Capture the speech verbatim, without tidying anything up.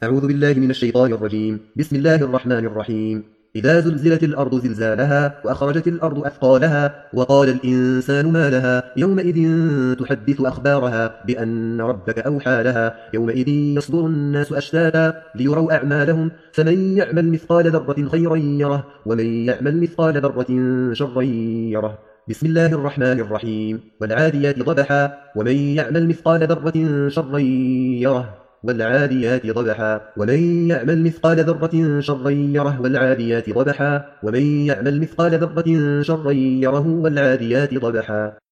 أعوذ بالله من الشيطان الرجيم. بسم الله الرحمن الرحيم. إذا زلزلت الأرض زلزالها وأخرجت الأرض أثقالها وقال الإنسان ما لها يومئذ تحدث أخبارها بأن ربك أوحى لها يومئذ يصدر الناس أشتاتا ليروا أعمالهم فمن يعمل مثقال ذرة خيرا يره ومن يعمل مثقال ذرة شرا يره. بسم الله الرحمن الرحيم. والعاديات ضبحا ومن يعمل مثقال ذرة شرا يره والعاديات ضبحا ومن يعمل مثقال ذرة شرا يره والعاديات ضبحا ومن يعمل مثقال ذرة شرا يره والعاديات ضبحا.